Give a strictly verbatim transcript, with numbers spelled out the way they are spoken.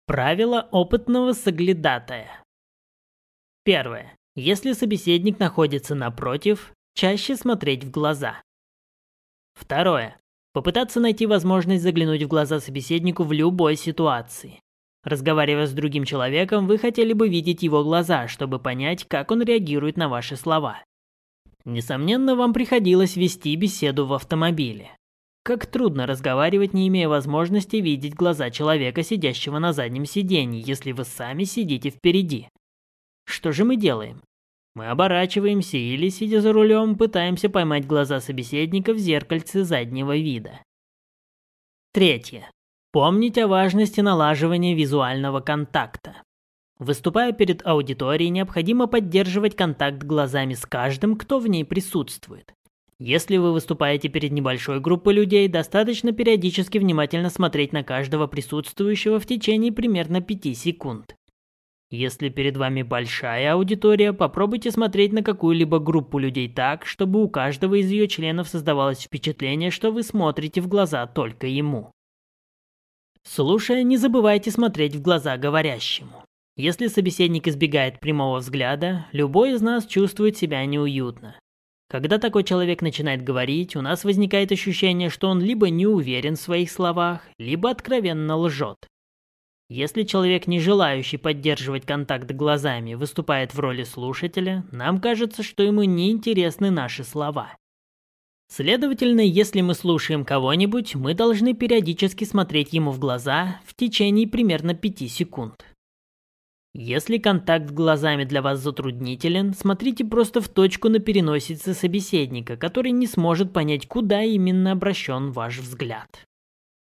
Правило опытного соглядатая. Первое. Если собеседник находится напротив, чаще смотреть в глаза. Второе. Попытаться найти возможность заглянуть в глаза собеседнику в любой ситуации. Разговаривая с другим человеком, вы хотели бы видеть его глаза, чтобы понять, как он реагирует на ваши слова. Несомненно, вам приходилось вести беседу в автомобиле. Как трудно разговаривать, не имея возможности видеть глаза человека, сидящего на заднем сиденье, если вы сами сидите впереди. Что же мы делаем? Мы оборачиваемся или, сидя за рулем, пытаемся поймать глаза собеседника в зеркальце заднего вида. Третье. Помнить о важности налаживания визуального контакта. Выступая перед аудиторией, необходимо поддерживать контакт глазами с каждым, кто в ней присутствует. Если вы выступаете перед небольшой группой людей, достаточно периодически внимательно смотреть на каждого присутствующего в течение примерно пяти секунд. Если перед вами большая аудитория, попробуйте смотреть на какую-либо группу людей так, чтобы у каждого из ее членов создавалось впечатление, что вы смотрите в глаза только ему. Слушая, не забывайте смотреть в глаза говорящему. Если собеседник избегает прямого взгляда, любой из нас чувствует себя неуютно. Когда такой человек начинает говорить, у нас возникает ощущение, что он либо не уверен в своих словах, либо откровенно лжет. Если человек, не желающий поддерживать контакт глазами, выступает в роли слушателя, нам кажется, что ему не интересны наши слова. Следовательно, если мы слушаем кого-нибудь, мы должны периодически смотреть ему в глаза в течение примерно пяти секунд. Если контакт глазами для вас затруднителен, смотрите просто в точку на переносице собеседника, который не сможет понять, куда именно обращен ваш взгляд.